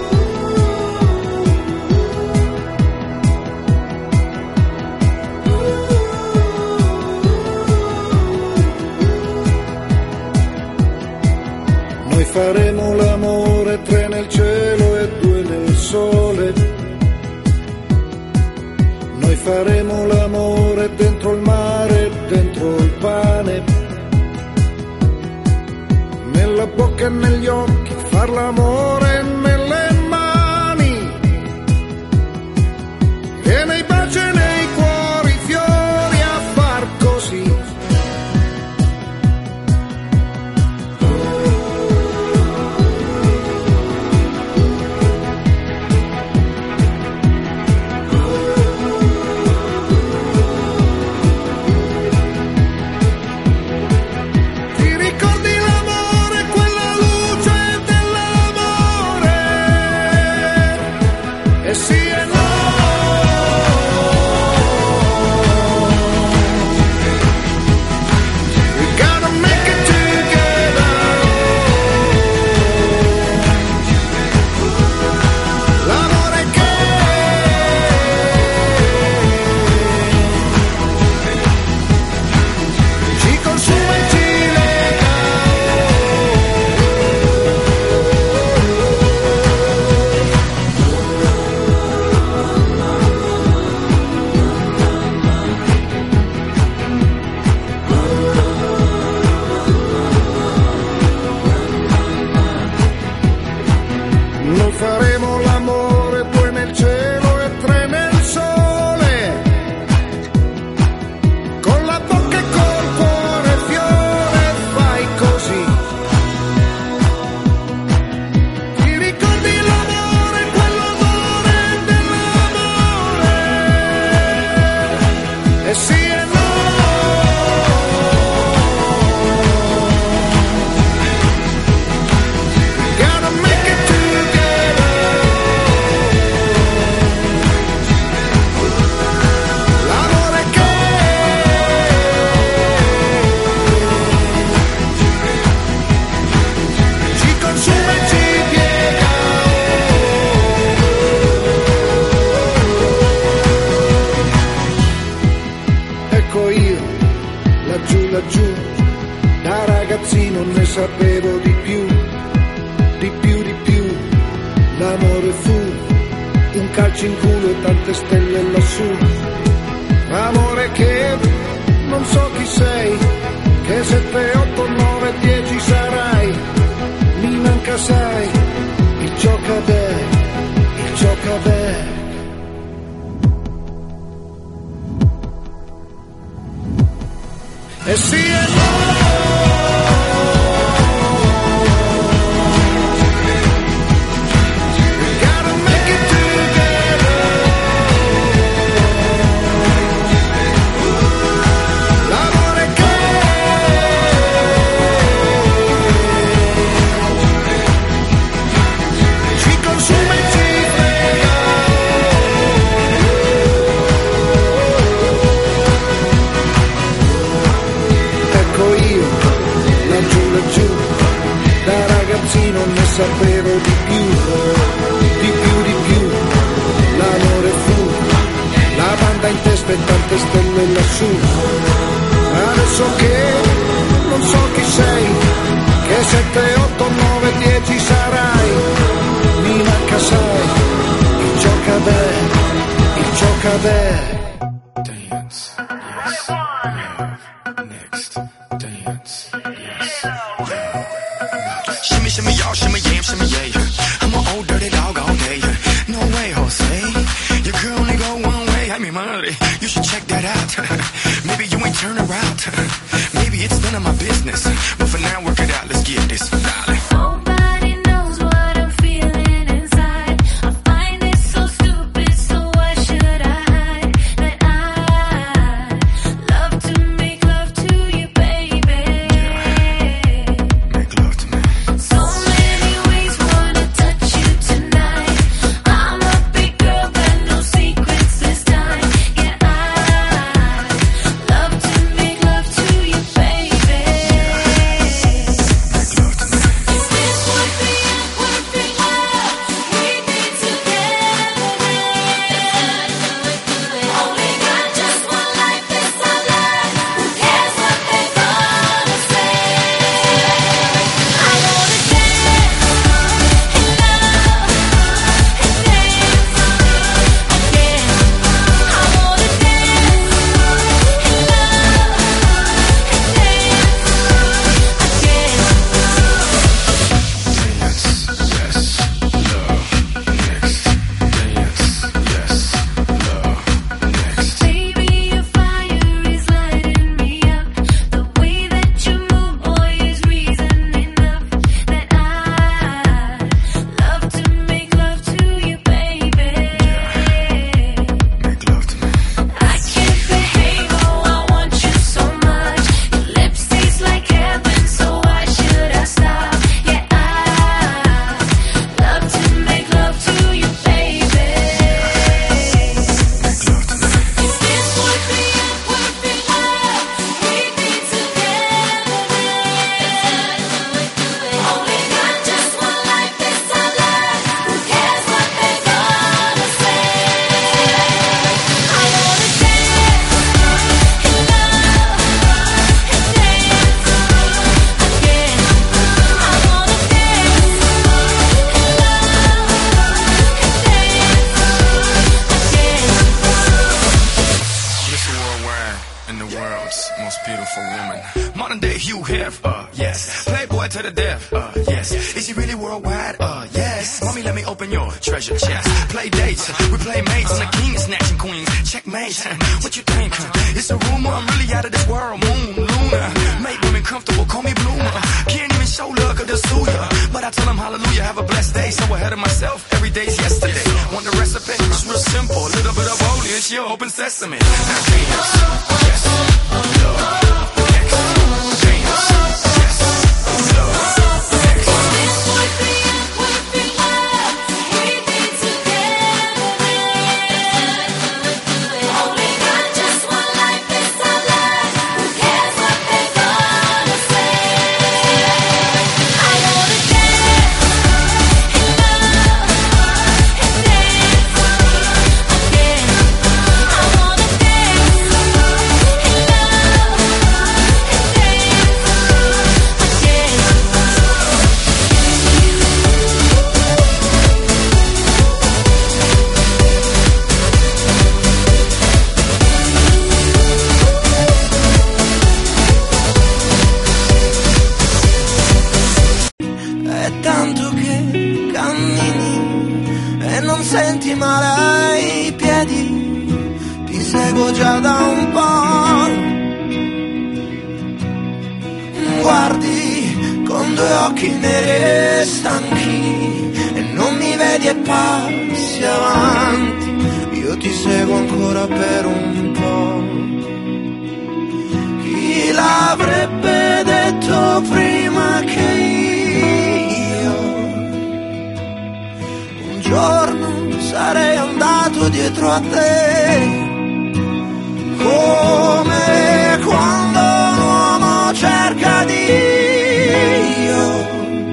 Noi faremo l'amore, 3 nel cielo e 2 nel sole. Noi faremo l'amore dentro il mare, dentro il pane, nella bocca e negli occhi, far l'amore nelle mani, e nei baci e nei cuori, fiori a far così. Sapevo di più, di più, di più. L'amore fu un calcio in culo e tante stelle lassù. Amore che non so chi sei, che 7, 8, 9, 10 sarai. Mi manca sai, il giocabè, il giocabè. E sì e no. Sapevo di più, di più, di più. L'amore fu la banda in testa e tante stelle lassù. Adesso che non so chi sei, che 7, 8, 9, 10 sarai. Mi manca sai, il giocabè, il giocabè. Dance, yes, next, dance, yes. Shimmy, shimmy, y'all, shimmy, yam, shimmy, yeah. I'm an old dirty dog all day. No way, Jose. Your girl only go one way. I mean, money. You should check that out. Maybe you ain't turn around. Maybe it's none of my business. But for now, work it out. Let's get this. Dale. and the world's most beautiful woman. Modern day Hugh Hef, yes. Playboy to the death, yes. Is he really worldwide? Yes. Mommy, let me open your treasure chest. Play dates, we play mates, and the king is snatching queens. Checkmate, what you think? It's a rumor, I'm really out of this world. Moon, Luna, make women comfortable, call me Bloomer. Can't even show love, cause they'll sue ya. But I tell them hallelujah, have a blessed day. So ahead of myself, every day's yesterday. Want the recipe? It's real simple. A little bit of holy, it's your open sesame. Now dance, yes, love, next, dance, yes, love, next. This would be a perfect world. We'd be together. Only got just one life, it's our life. Who cares what they're gonna say? I wanna dance and love and dance again. I wanna dance and love and È tanto che cammini e non senti male ai piedi, ti seguo già da un po'. Guardi con due occhi neri e stanchi e non mi vedi e passi avanti, io ti seguo ancora per un po'. Chi l'avrebbe detto prima che io un giorno sarei andato dietro a te, come quando un uomo cerca Dio.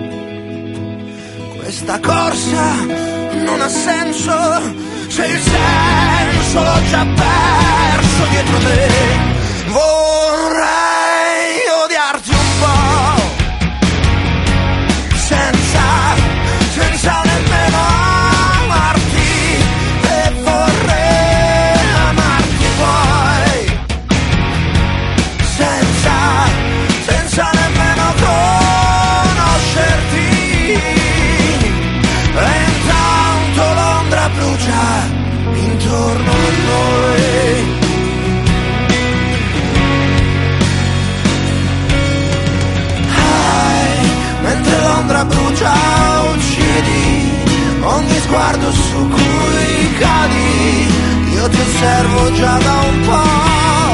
Questa corsa non ha senso se il senso l'ho già perso dietro te. Vorrei odiarti un po', senza nemmeno amarti, e vorrei amarti poi, senza nemmeno conoscerti, e intanto Londra brucia intorno a noi. Mentre Londra brucia uccidi ogni sguardo su cui cadi, io ti osservo già da un po'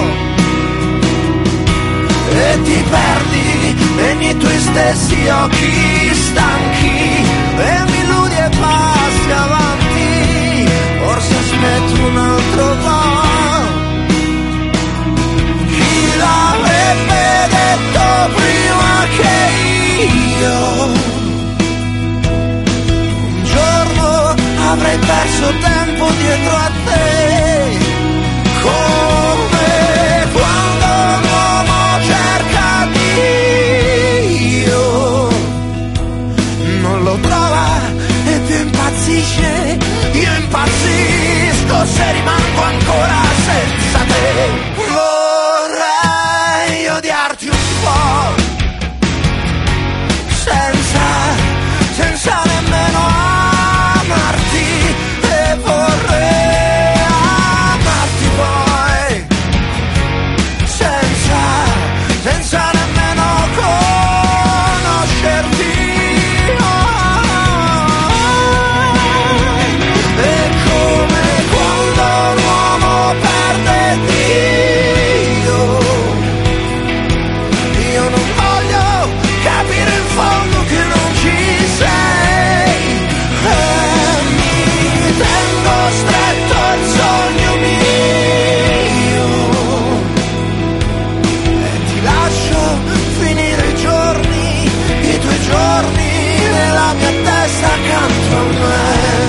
e ti perdi nei tuoi stessi occhi stanchi e mi illudi e passi avanti, forse aspetto un altro po'. Chi l'avrebbe detto prima che io un giorno avrei perso tempo dietro a te, come quando l'uomo cerca Dio, non lo trova e più impazzisce, io impazzisco se rimango ancora senza te. Vorrei odiarti un po', senza nemmeno amarti, e vorrei amarti poi, senza nemmeno conoscerti, e come quando l'uomo perde Dio, io non voglio capire in fondo che non ci sei, e mi tengo stretto al sogno mio e ti lascio finire i tuoi giorni nella mia testa accanto a me.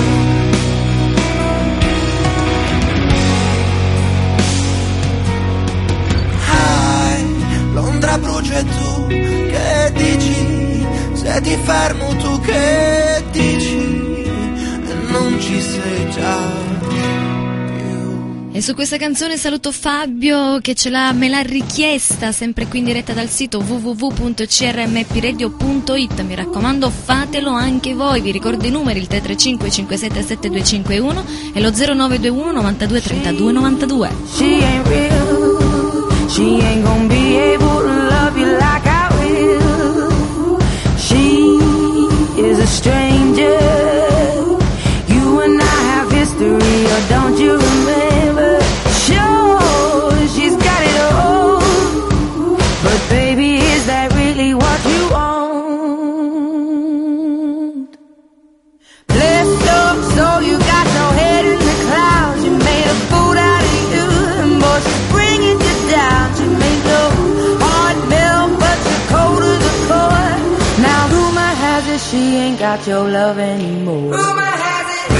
Londra brucia e tu che dici? Se ti fermo tu che dici? E non ci sei già più. E su questa canzone saluto Fabio che me l'ha richiesta, sempre qui in diretta dal sito www.crmpradio.it. Mi raccomando, fatelo anche voi. Vi ricordo i numeri: il 335 577 2251 e lo 0921 92 32 92. She ain't real, she ain't gonna be able to love you like I will. She is a stranger, you and I have history, or don't you remember? Sure, she's got it all, but baby, is that really what you want? Blessed up, so you got your head in the clouds, you made a fool out of you, and boy, she's bringing you down. She made your heart melt, but you're cold as a core. Now rumor has it she ain't got your love anymore. Rumor has it.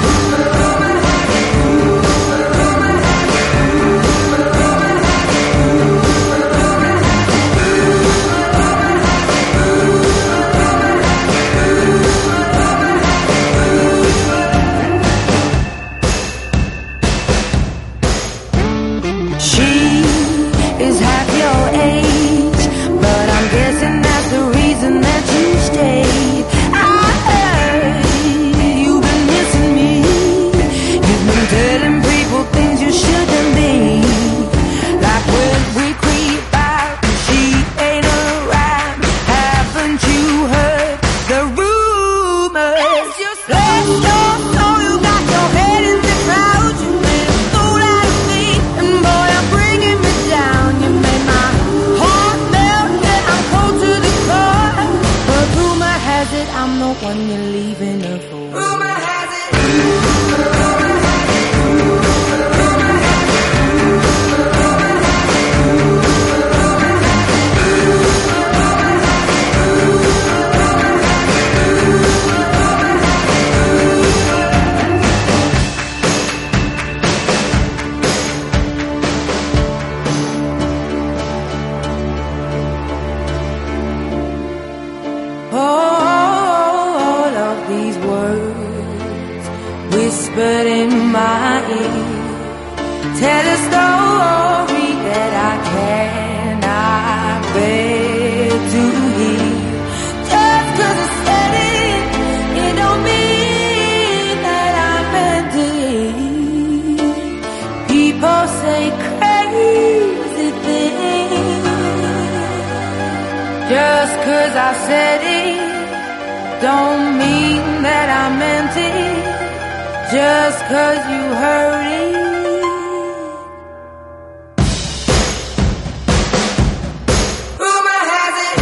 She is half your age, but I'm guessing that's the reason that you stayed. I heard you've been missing me. You've been telling people things you shouldn't be. Like when we creep out and she ain't around. Haven't you heard the rumors? Just let your soul, you got your head in the clouds. You made a fool out of me, and boy, I'm bringing me down. You made my heart melt, and I'm cold to the core. But rumor has it I'm the one you're leaving her for. Rumor has it. All of these words whispered in my ear tell a story that I cannot bear to hear. Just 'cause I said it, it don't mean that I meant it. People say crazy things. Just 'cause I said it, don't mean that I meant it. Just 'cause you heard it. Rumor has it.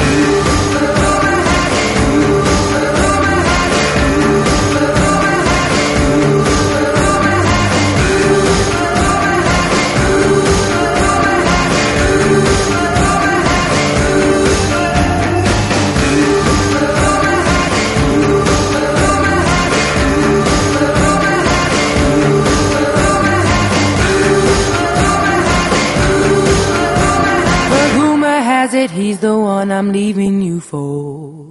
But rumor has it he's the one I'm leaving you for.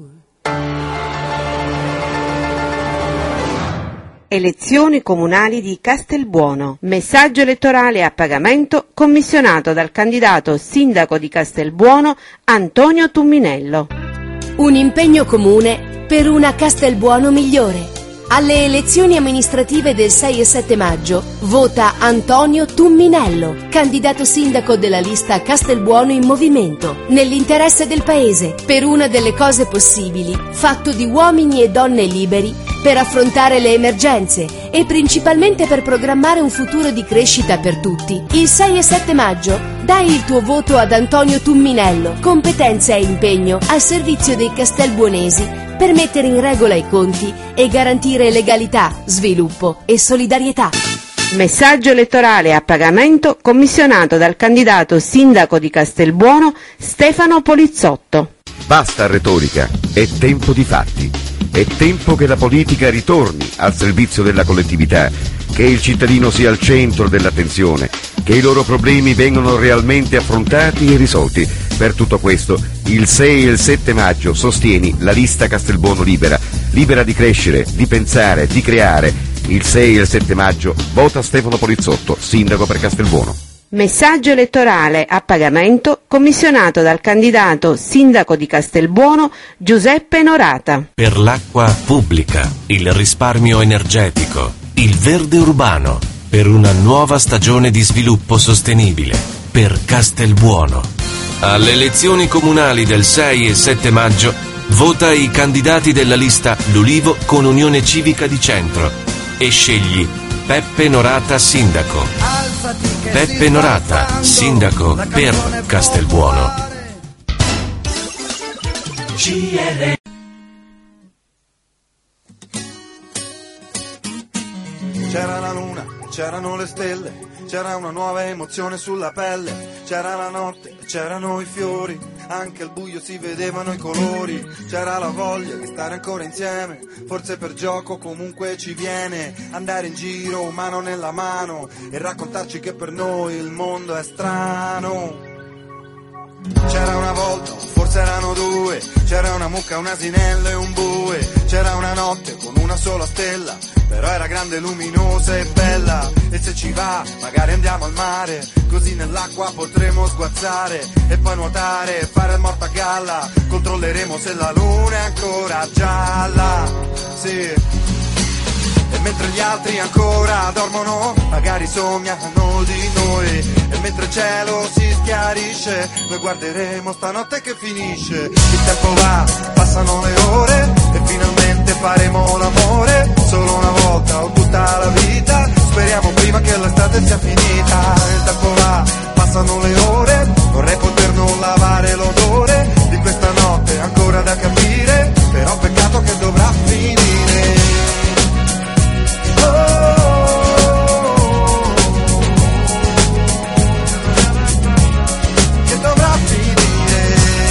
Elezioni comunali di Castelbuono. Messaggio elettorale a pagamento commissionato dal candidato sindaco di Castelbuono Antonio Tumminello. Un impegno comune per una Castelbuono migliore. Alle elezioni amministrative del 6 e 7 maggio vota Antonio Tumminello, candidato sindaco della lista Castelbuono in Movimento, nell'interesse del paese, per una delle cose possibili, fatto di uomini e donne liberi per affrontare le emergenze e principalmente per programmare un futuro di crescita per tutti. Il 6 e 7 maggio dai il tuo voto ad Antonio Tumminello, competenza e impegno al servizio dei castelbuonesi per mettere in regola i conti e garantire legalità, sviluppo e solidarietà. Messaggio elettorale a pagamento commissionato dal candidato sindaco di Castelbuono Stefano Polizzotto. Basta retorica, è tempo di fatti. È tempo che la politica ritorni al servizio della collettività, che il cittadino sia al centro dell'attenzione, che i loro problemi vengano realmente affrontati e risolti. Per tutto questo, il 6 e il 7 maggio sostieni la lista Castelbuono Libera, libera di crescere, di pensare, di creare, Il 6 e il 7 maggio vota Stefano Polizzotto, sindaco per Castelbuono. Messaggio elettorale a pagamento commissionato dal candidato sindaco di Castelbuono Giuseppe Norata. Per l'acqua pubblica, il risparmio energetico, il verde urbano, per una nuova stagione di sviluppo sostenibile, per Castelbuono. Alle elezioni comunali del 6 e 7 maggio vota i candidati della lista L'Ulivo con Unione Civica di Centro e scegli Peppe Norata sindaco. Peppe Norata, sindaco per Castelbuono. C'era la luna, c'erano le stelle, c'era una nuova emozione sulla pelle, c'era la notte, c'erano i fiori, anche al buio si vedevano i colori, c'era la voglia di stare ancora insieme, forse per gioco comunque ci viene, andare in giro mano nella mano e raccontarci che per noi il mondo è strano. C'era una volta, forse erano due, c'era una mucca, un asinello e un bue, c'era una notte con una sola stella, però era grande, luminosa e bella, e se ci va magari andiamo al mare, così nell'acqua potremo sguazzare e poi nuotare e fare il morto a galla, controlleremo se la luna è ancora gialla, sì. E mentre gli altri ancora dormono, magari sognano di noi, e mentre il cielo si schiarisce, noi guarderemo stanotte che finisce. Il tempo va, passano le ore, e finalmente faremo l'amore, solo una volta o tutta la vita, speriamo prima che l'estate sia finita. Il tempo va, passano le ore, vorrei poter non lavare l'odore di questa notte ancora da capire, però peccato che dovrà finire. Che dovrà finire.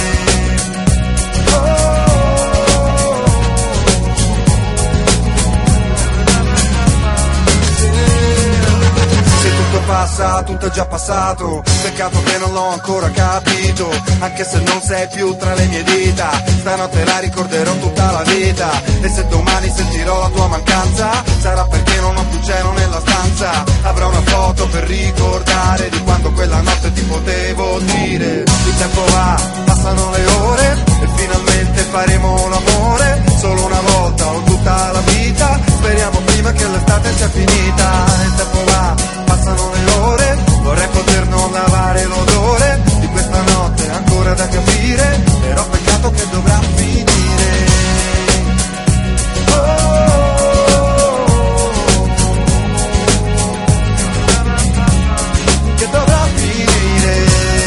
Se tutto passa, tutto è già passato, peccato che non l'ho ancora capito, anche se non sei più tra le mie dita, stanotte la ricorderò tutta la vita, e se domani sentirò la tua mancanza, sarà perché non ho più cielo nella stanza, avrò una foto per ricordare di quando quella notte ti potevo dire. Il tempo va, passano le ore, e finalmente faremo l'amore, solo una volta o tutta la vita, speriamo prima che l'estate sia finita. Il tempo va, passano le ore, vorrei poter non lavare l'odore di questa notte ancora da capire, però peccato che dovrà finire. Che dovrà finire.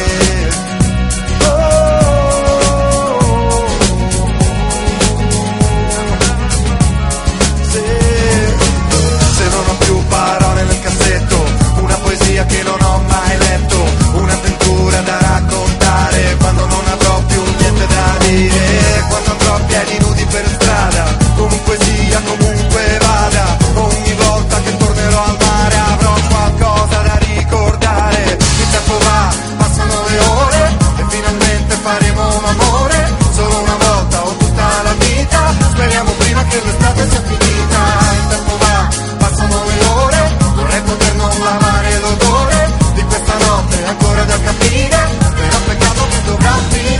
Se non ho più parole nel cassetto, una poesia che non ho mai letto, un'avventura da raccontare quando non avrò più niente da dire, quando andrò a piedi nudi per strada, comunque sia, comunque vada, ogni volta che tornerò al mare avrò qualcosa da ricordare. Il tempo va, passano le ore, e finalmente faremo l'amore, solo una volta o tutta la vita, speriamo prima che l'estate sia finita. Il tempo va, passano le ore, vorrei poter non lavare l'odore di questa notte ancora da capire, però peccato che dovrà finire.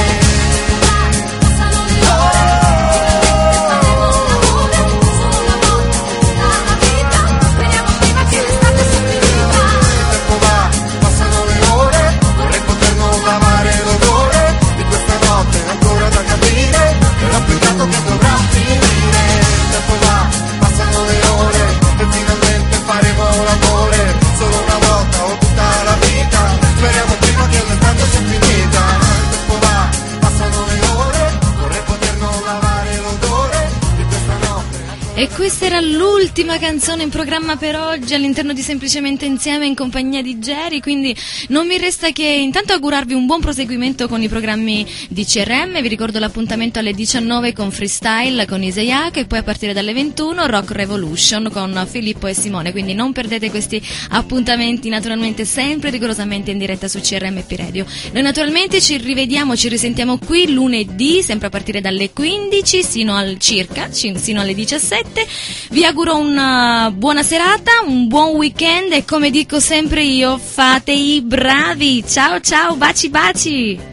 E questa era l'ultima canzone in programma per oggi all'interno di Semplicemente Insieme in compagnia di Jerry, quindi non mi resta che intanto augurarvi un buon proseguimento con i programmi di CRM. Vi ricordo l'appuntamento alle 19 con Freestyle con Isaiah, e poi a partire dalle 21 Rock Revolution con Filippo e Simone, quindi non perdete questi appuntamenti, naturalmente sempre rigorosamente in diretta su CRMP Radio. Noi naturalmente ci rivediamo, ci risentiamo qui lunedì sempre a partire dalle 15 sino alle 17, ascoltate. Vi auguro una buona serata, un buon weekend e come dico sempre io, fate i bravi. Ciao ciao, baci baci.